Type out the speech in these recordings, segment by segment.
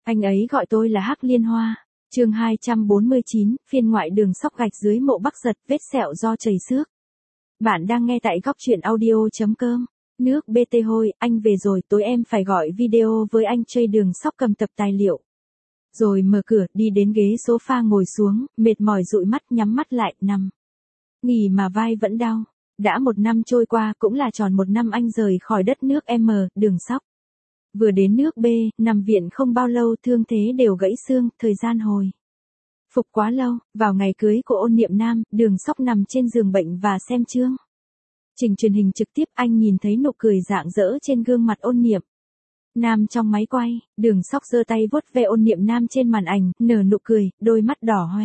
Anh ấy gọi tôi là Hắc Liên Hoa. Chương 249, phiên ngoại Đường Sóc gạch dưới mộ Bắc Giật, vết sẹo do chảy xước. Bạn đang nghe tại góc truyện audio.com. Nước BT hôi, anh về rồi, tối em phải gọi video với anh chơi. Đường Sóc cầm tập tài liệu. Rồi mở cửa, đi đến ghế sofa ngồi xuống, mệt mỏi dụi mắt, nhắm mắt lại, nằm. Nghỉ mà vai vẫn đau. Đã 1 năm trôi qua, cũng là tròn 1 năm anh rời khỏi đất nước M, Đường Sóc. Vừa đến nước B, nằm viện không bao lâu, thương thế đều gãy xương, thời gian hồi phục quá lâu. Vào ngày cưới của Ôn Niệm Nam, Đường Sóc nằm trên giường bệnh và xem chương trình truyền hình trực tiếp, anh nhìn thấy nụ cười rạng rỡ trên gương mặt Ôn Niệm Nam trong máy quay. Đường Sóc giơ tay vuốt ve Ôn Niệm Nam trên màn ảnh, nở nụ cười, đôi mắt đỏ hoe.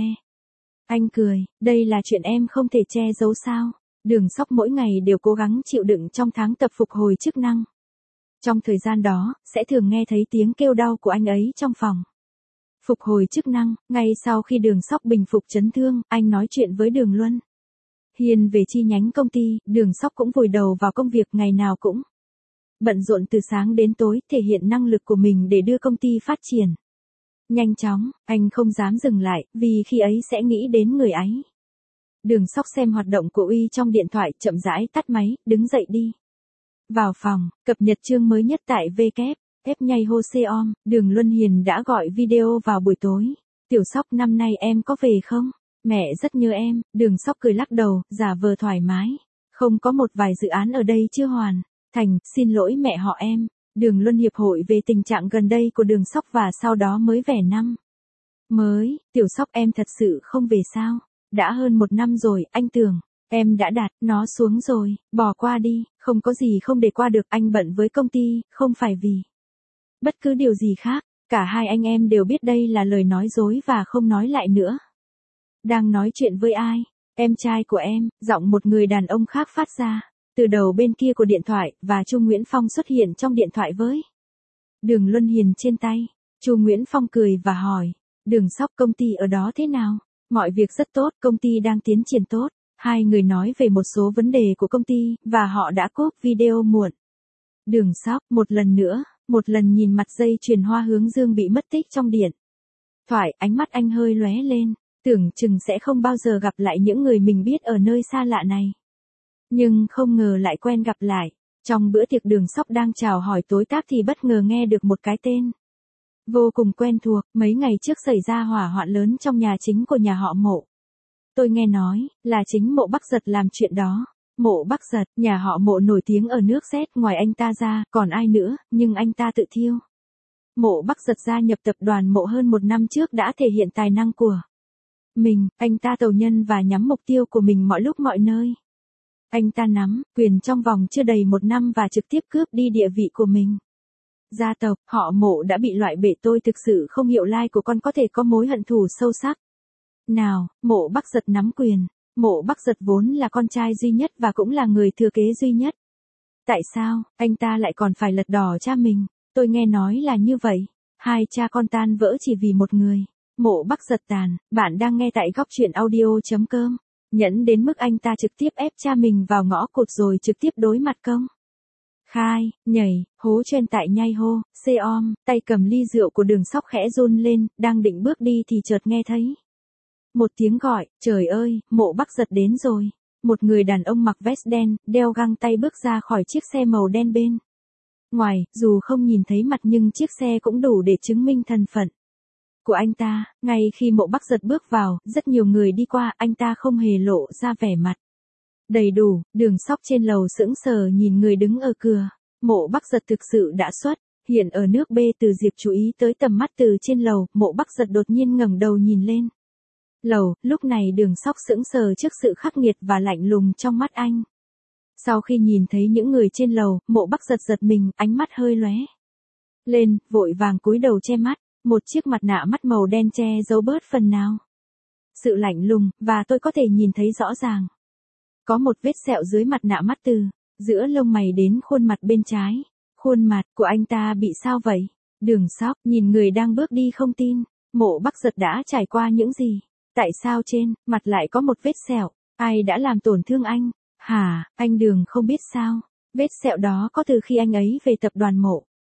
Anh cười, đây là chuyện em không thể che giấu sao? Đường Sóc mỗi ngày đều cố gắng chịu đựng trong tháng tập phục hồi chức năng. Trong thời gian đó, sẽ thường nghe thấy tiếng kêu đau của anh ấy trong phòng phục hồi chức năng. Ngay sau khi Đường Sóc bình phục chấn thương, anh nói chuyện với Đường Luân Hiền về chi nhánh công ty. Đường Sóc cũng vùi đầu vào công việc, ngày nào cũng bận rộn từ sáng đến tối, thể hiện năng lực của mình để đưa công ty phát triển nhanh chóng. Anh không dám dừng lại, vì khi ấy sẽ nghĩ đến người ấy. Đường Sóc xem hoạt động của Uy trong điện thoại, chậm rãi tắt máy, đứng dậy đi vào phòng, cập nhật chương mới nhất tại WF nhây Hoseom. Đường Luân Hiền đã gọi video vào buổi tối. Tiểu Sóc, năm nay em có về không? Mẹ rất nhớ em. Đường Sóc cười lắc đầu, giả vờ thoải mái. Không, có một vài dự án ở đây chưa hoàn thành, xin lỗi mẹ họ em. Đường Luân hiệp hội về tình trạng gần đây của Đường Sóc và sau đó mới vẻ năm mới. Tiểu Sóc, em thật sự không về sao? Đã hơn 1 năm rồi, anh tưởng em đã đặt nó xuống rồi. Bỏ qua đi, không có gì không để qua được. Anh bận với công ty, không phải vì bất cứ điều gì khác. Cả hai anh em đều biết đây là lời nói dối và không nói lại nữa. Đang nói chuyện với ai? Em trai của em. Giọng một người đàn ông khác phát ra từ đầu bên kia của điện thoại, và Chu Nguyễn Phong xuất hiện trong điện thoại với Đường Luân Hiền trên tay. Chu Nguyễn Phong cười và hỏi, Đường Sóc, công ty ở đó thế nào? Mọi việc rất tốt, công ty đang tiến triển tốt. Hai người nói về một số vấn đề của công ty, và họ đã cúp video muộn. Đường Sóc, một lần nhìn mặt dây chuyền hoa hướng dương bị mất tích trong điện thoại, ánh mắt anh hơi lóe lên, tưởng chừng sẽ không bao giờ gặp lại những người mình biết ở nơi xa lạ này. Nhưng không ngờ lại quen gặp lại. Trong bữa tiệc Đường Sóc đang chào hỏi tối táp thì bất ngờ nghe được một cái tên vô cùng quen thuộc. Mấy ngày trước xảy ra hỏa hoạn lớn trong nhà chính của nhà họ Mộ. Tôi nghe nói là chính Mộ Bắc Giật làm chuyện đó. Mộ Bắc Giật, nhà họ Mộ nổi tiếng ở nước Z, ngoài anh ta ra, còn ai nữa, nhưng anh ta tự thiêu. Mộ Bắc Giật gia nhập tập đoàn Mộ hơn 1 năm trước đã thể hiện tài năng của mình. Anh ta tầu nhân và nhắm mục tiêu của mình mọi lúc mọi nơi. Anh ta nắm quyền trong vòng chưa đầy 1 năm và trực tiếp cướp đi địa vị của mình. Gia tộc họ Mộ đã bị loại bể. Tôi thực sự không hiểu lai của con có thể có mối hận thù sâu sắc nào. Mộ Bắc Giật nắm quyền. Mộ Bắc Giật vốn là con trai duy nhất và cũng là người thừa kế duy nhất. Tại sao anh ta lại còn phải lật đổ cha mình? Tôi nghe nói là như vậy. Hai cha con tan vỡ chỉ vì một người. Mộ Bắc Giật tàn. Bạn đang nghe tại góc truyện audio.com. Nhẫn đến mức anh ta trực tiếp ép cha mình vào ngõ cụt rồi trực tiếp đối mặt công khai, nhảy, hố trên tại nhai hô, Seom. Tay cầm ly rượu của Đường Sóc khẽ run lên, đang định bước đi thì chợt nghe thấy một tiếng gọi, trời ơi, Mộ Bắc Giật đến rồi. Một người đàn ông mặc vest đen, đeo găng tay bước ra khỏi chiếc xe màu đen bên ngoài. Dù không nhìn thấy mặt nhưng chiếc xe cũng đủ để chứng minh thân phận của anh ta. Ngay khi Mộ Bắc Giật bước vào, rất nhiều người đi qua, anh ta không hề lộ ra vẻ mặt đầy đủ. Đường Sóc trên lầu sững sờ nhìn người đứng ở cửa. Mộ Bắc Giật thực sự đã xuất hiện ở nước B. Từ Diệp chú ý tới tầm mắt từ trên lầu, Mộ Bắc Giật đột nhiên ngẩng đầu nhìn lên lầu. Lúc này Đường Sóc sững sờ trước sự khắc nghiệt và lạnh lùng trong mắt anh. Sau khi nhìn thấy những người trên lầu, Mộ Bắc Giật giật mình, ánh mắt hơi lóe lên, vội vàng cúi đầu che mắt. Một chiếc mặt nạ mắt màu đen che giấu bớt phần nào sự lạnh lùng, và tôi có thể nhìn thấy rõ ràng có một vết sẹo dưới mặt nạ mắt từ giữa lông mày đến khuôn mặt bên trái. Khuôn mặt của anh ta bị sao vậy? Đường Sóc nhìn người đang bước đi không tin. Mộ Bắc Giật đã trải qua những gì? Tại sao trên mặt lại có một vết sẹo? Ai đã làm tổn thương anh? Hả, anh Đường không biết sao? Vết sẹo đó có từ khi anh ấy về tập đoàn Mộ.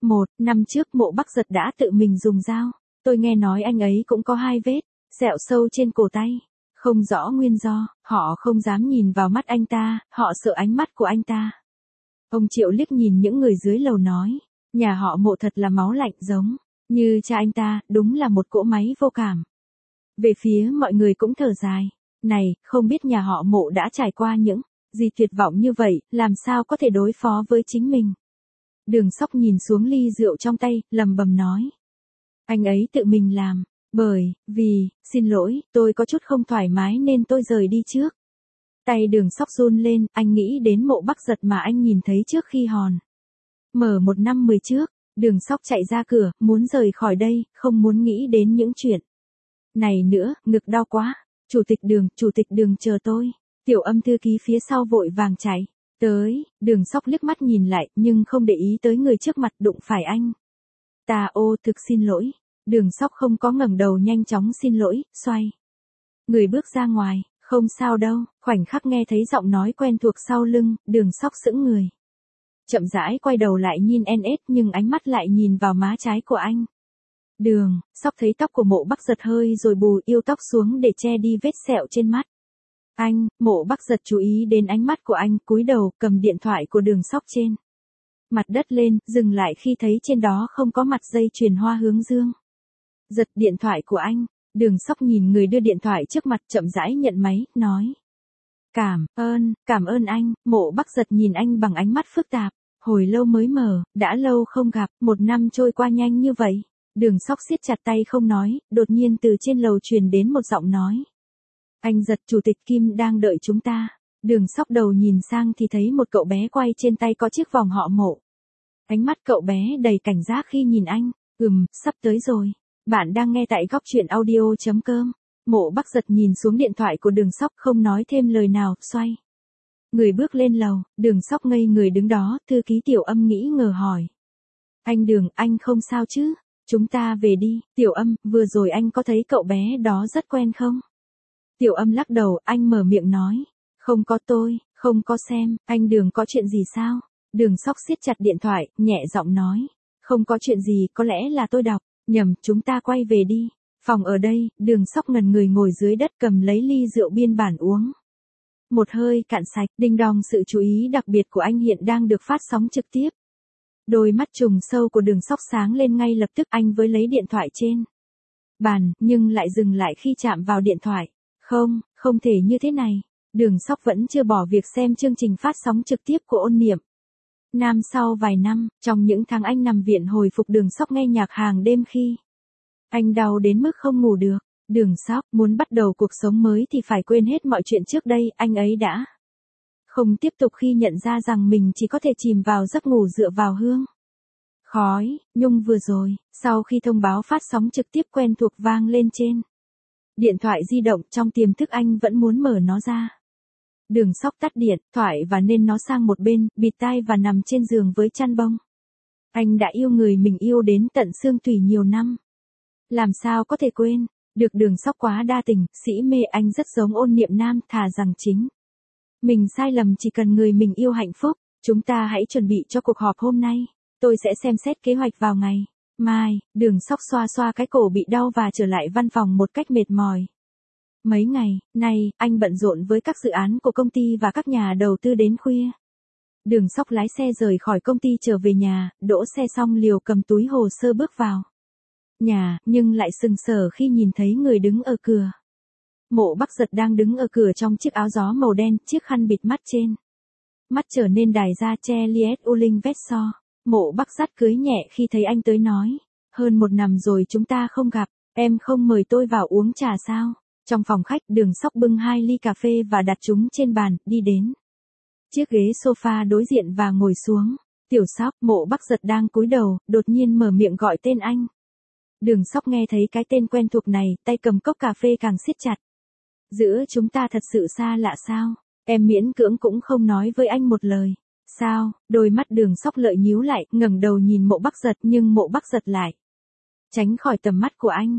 Năm trước Mộ Bắc Giật đã tự mình dùng dao. Tôi nghe nói anh ấy cũng có 2 vết, sẹo sâu trên cổ tay. Không rõ nguyên do, họ không dám nhìn vào mắt anh ta, họ sợ ánh mắt của anh ta. Ông Triệu liếc nhìn những người dưới lầu nói, nhà họ Mộ thật là máu lạnh giống như cha anh ta, đúng là một cỗ máy vô cảm. Về phía mọi người cũng thở dài, này, không biết nhà họ Mộ đã trải qua những gì tuyệt vọng như vậy, làm sao có thể đối phó với chính mình. Đường Sóc nhìn xuống ly rượu trong tay, lầm bầm nói. Anh ấy tự mình làm, bởi vì, xin lỗi, tôi có chút không thoải mái nên tôi rời đi trước. Tay Đường Sóc run lên, anh nghĩ đến Mộ Bắc Giật mà anh nhìn thấy trước khi hòn mở 1 năm 10 trước. Đường Sóc chạy ra cửa, muốn rời khỏi đây, không muốn nghĩ đến những chuyện này nữa, ngực đau quá. Chủ tịch Đường chờ tôi. Tiểu Âm thư ký phía sau vội vàng chạy tới. Đường Sóc liếc mắt nhìn lại, nhưng không để ý tới người trước mặt đụng phải anh. Thực xin lỗi. Đường Sóc không có ngẩng đầu, nhanh chóng xin lỗi, xoay người bước ra ngoài. Không sao đâu. Khoảnh khắc nghe thấy giọng nói quen thuộc sau lưng, Đường Sóc sững người. Chậm rãi quay đầu lại nhìn NS, nhưng ánh mắt lại nhìn vào má trái của anh. Đường Sóc thấy tóc của Mộ Bắc Giật hơi rồi bù yêu tóc xuống để che đi vết sẹo trên mắt. Mộ Bắc Giật chú ý đến ánh mắt của anh, cúi đầu cầm điện thoại của Đường Sóc trên mặt đất lên, dừng lại khi thấy trên đó không có mặt dây chuyền hoa hướng dương. Giật điện thoại của anh. Đường Sóc nhìn người đưa điện thoại trước mặt, chậm rãi nhận máy, nói. Cảm ơn anh. Mộ Bắc Giật nhìn anh bằng ánh mắt phức tạp. Hồi lâu mới mở, đã lâu không gặp, 1 năm trôi qua nhanh như vậy. Đường Sóc siết chặt tay không nói, đột nhiên từ trên lầu truyền đến một giọng nói. Anh Giật, Chủ tịch Kim đang đợi chúng ta. Đường Sóc đầu nhìn sang thì thấy một cậu bé quay trên tay có chiếc vòng họ Mộ. Ánh mắt cậu bé đầy cảnh giác khi nhìn anh. Sắp tới rồi. Bạn đang nghe tại Góc Chuyện Audio.com. Mộ Bắc Giật nhìn xuống điện thoại của Đường Sóc, không nói thêm lời nào, xoay người bước lên lầu. Đường Sóc ngây người đứng đó. Thư ký Tiểu Âm nghĩ ngờ hỏi. Anh Đường, anh không sao chứ? Chúng ta về đi. Tiểu Âm, vừa rồi anh có thấy cậu bé đó rất quen không? Tiểu Âm lắc đầu, anh mở miệng nói. Không có, tôi không có xem. Anh Đường, có chuyện gì sao? Đường Sóc siết chặt điện thoại, nhẹ giọng nói. Không có chuyện gì, có lẽ là tôi đọc nhầm, chúng ta quay về đi. Phòng ở đây. Đường Sóc ngẩn người ngồi dưới đất, cầm lấy ly rượu biên bản uống một hơi cạn sạch. Đinh đong, sự chú ý đặc biệt của anh hiện đang được phát sóng trực tiếp. Đôi mắt trùng sâu của Đường Sóc sáng lên ngay lập tức. Anh với lấy điện thoại trên bàn, nhưng lại dừng lại khi chạm vào điện thoại. Không thể như thế này. Đường Sóc vẫn chưa bỏ việc xem chương trình phát sóng trực tiếp của Ôn Niệm Nam sau vài năm. Trong những tháng anh nằm viện hồi phục, Đường Sóc nghe nhạc hàng đêm khi anh đau đến mức không ngủ được. Đường Sóc muốn bắt đầu cuộc sống mới thì phải quên hết mọi chuyện trước đây. Anh ấy đã không tiếp tục khi nhận ra rằng mình chỉ có thể chìm vào giấc ngủ dựa vào hương khói nhung vừa rồi. Sau khi thông báo phát sóng trực tiếp quen thuộc vang lên trên điện thoại di động, trong tiềm thức anh vẫn muốn mở nó ra. Đường Sóc tắt điện thoại và nên nó sang một bên, bịt tai và nằm trên giường với chăn bông. Anh đã yêu người mình yêu đến tận xương tủy nhiều năm. Làm sao có thể quên được? Đường Sóc quá đa tình, sĩ mê. Anh rất giống Ôn Niệm Nam, thà rằng chính mình sai lầm chỉ cần người mình yêu hạnh phúc. Chúng ta hãy chuẩn bị cho cuộc họp hôm nay. Tôi sẽ xem xét kế hoạch vào ngày mai. Đường Sóc xoa xoa cái cổ bị đau và trở lại văn phòng một cách mệt mỏi. Mấy ngày nay, anh bận rộn với các dự án của công ty và các nhà đầu tư đến khuya. Đường Sóc lái xe rời khỏi công ty trở về nhà, đỗ xe xong liều cầm túi hồ sơ bước vào nhà, nhưng lại sừng sờ khi nhìn thấy người đứng ở cửa. Mộ Bắc Giật đang đứng ở cửa trong chiếc áo gió màu đen, chiếc khăn bịt mắt trên mắt trở nên đài ra che liet u linh vét so. Mộ Bắc Giật cưới nhẹ khi thấy anh tới, nói. Hơn 1 năm rồi chúng ta không gặp, em không mời tôi vào uống trà sao? Trong phòng khách, Đường Sóc bưng 2 ly cà phê và đặt chúng trên bàn, đi đến chiếc ghế sofa đối diện và ngồi xuống. Tiểu Sóc. Mộ Bắc Giật đang cúi đầu, đột nhiên mở miệng gọi tên anh. Đường Sóc nghe thấy cái tên quen thuộc này, tay cầm cốc cà phê càng siết chặt. Giữa chúng ta thật sự xa lạ sao? Em miễn cưỡng cũng không nói với anh một lời. Sao? Đôi mắt Đường Sóc lợi nhíu lại, ngẩng đầu nhìn Mộ Bắc Giật, nhưng Mộ Bắc Giật lại tránh khỏi tầm mắt của anh.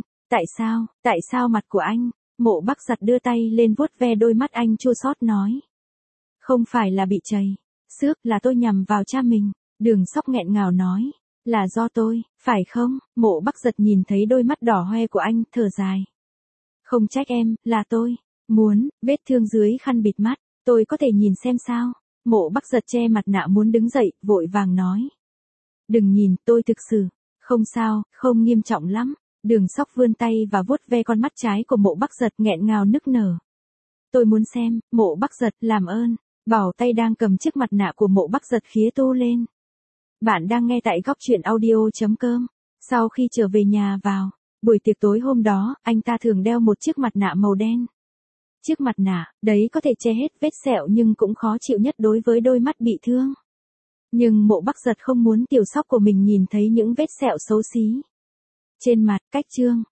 Tại sao mặt của anh? Mộ Bắc Giật đưa tay lên vuốt ve đôi mắt anh, chua xót nói. Không phải là bị trầy xước, là tôi nhằm vào cha mình. Đường Sóc nghẹn ngào nói. Là do tôi, phải không? Mộ Bắc Giật nhìn thấy đôi mắt đỏ hoe của anh, thở dài. Không trách em, là tôi. Muốn, vết thương dưới khăn bịt mắt, tôi có thể nhìn xem sao? Mộ Bắc Giật che mặt nạ muốn đứng dậy, vội vàng nói. Đừng nhìn, tôi thực sự. Không sao, không nghiêm trọng lắm. Đường Sóc vươn tay và vuốt ve con mắt trái của Mộ Bắc Giật nghẹn ngào nức nở. Tôi muốn xem, Mộ Bắc Giật, làm ơn. Bảo tay đang cầm chiếc mặt nạ của Mộ Bắc Giật khía tu lên. Bạn đang nghe tại góc truyện audio.com. Sau khi trở về nhà vào, buổi tiệc tối hôm đó, anh ta thường đeo một chiếc mặt nạ màu đen. Chiếc mặt nạ, đấy có thể che hết vết sẹo nhưng cũng khó chịu nhất đối với đôi mắt bị thương. Nhưng Mộ Bắc Giật không muốn Tiểu Sóc của mình nhìn thấy những vết sẹo xấu xí trên mặt. Cách chương